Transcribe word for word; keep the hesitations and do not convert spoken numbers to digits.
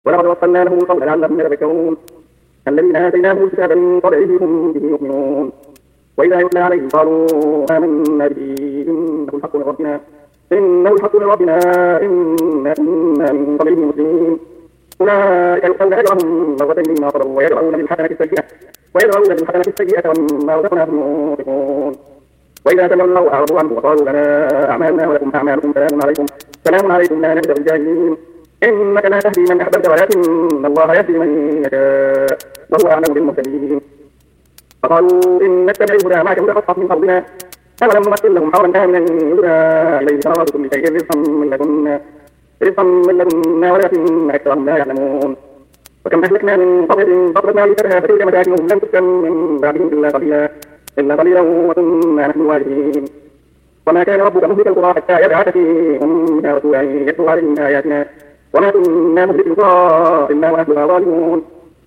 ولقد وصلنا لهم القول لعلهم يتذكرون الذين آتيناهم الكتاب من قبله هم به يؤمنون وإذا يتلى عليهم قالوا آمنا به إنه الحق من ربنا إنه الحق من ربنا إنا كنا من قبله مسلمين أولئك يؤتون أجرهم مرتين بما صبروا ويدرؤون بالحسنة السيئة ويدرؤون بالحسنة السيئة ومما رزقناهم ينفقون وإذا تولوا أعرضوا عنه وقالوا لنا أعمالنا ولكم أعمالكم سلام عليكم سلام عليكم لا نبدأ الجاهلين إنك لا تهدي من أحببت ولكن الله يهدي من يشاء وهو أعلم بالمهتدين فقالوا إن نتبع الهدى معك متخطف من أرضنا أولم نمثل لهم حرما آمنا يهدى إليه ثمرات كل شيء رزقا من لدنا رزقا من لدنا ولكن أكثرهم لا يعلمون وكم أهلكنا من قرية بطرنا لترها فتلك مساكنهم لم تسكن من بعدهم إلا قليلا إلا قليلا وكنا نحن الوارثين وما كان ربك مهلك القرى حتى يبعث في أمها رسولا يتلو عليهم آياتنا وما كنا مهلك القرى إلا وأهلها ظالمون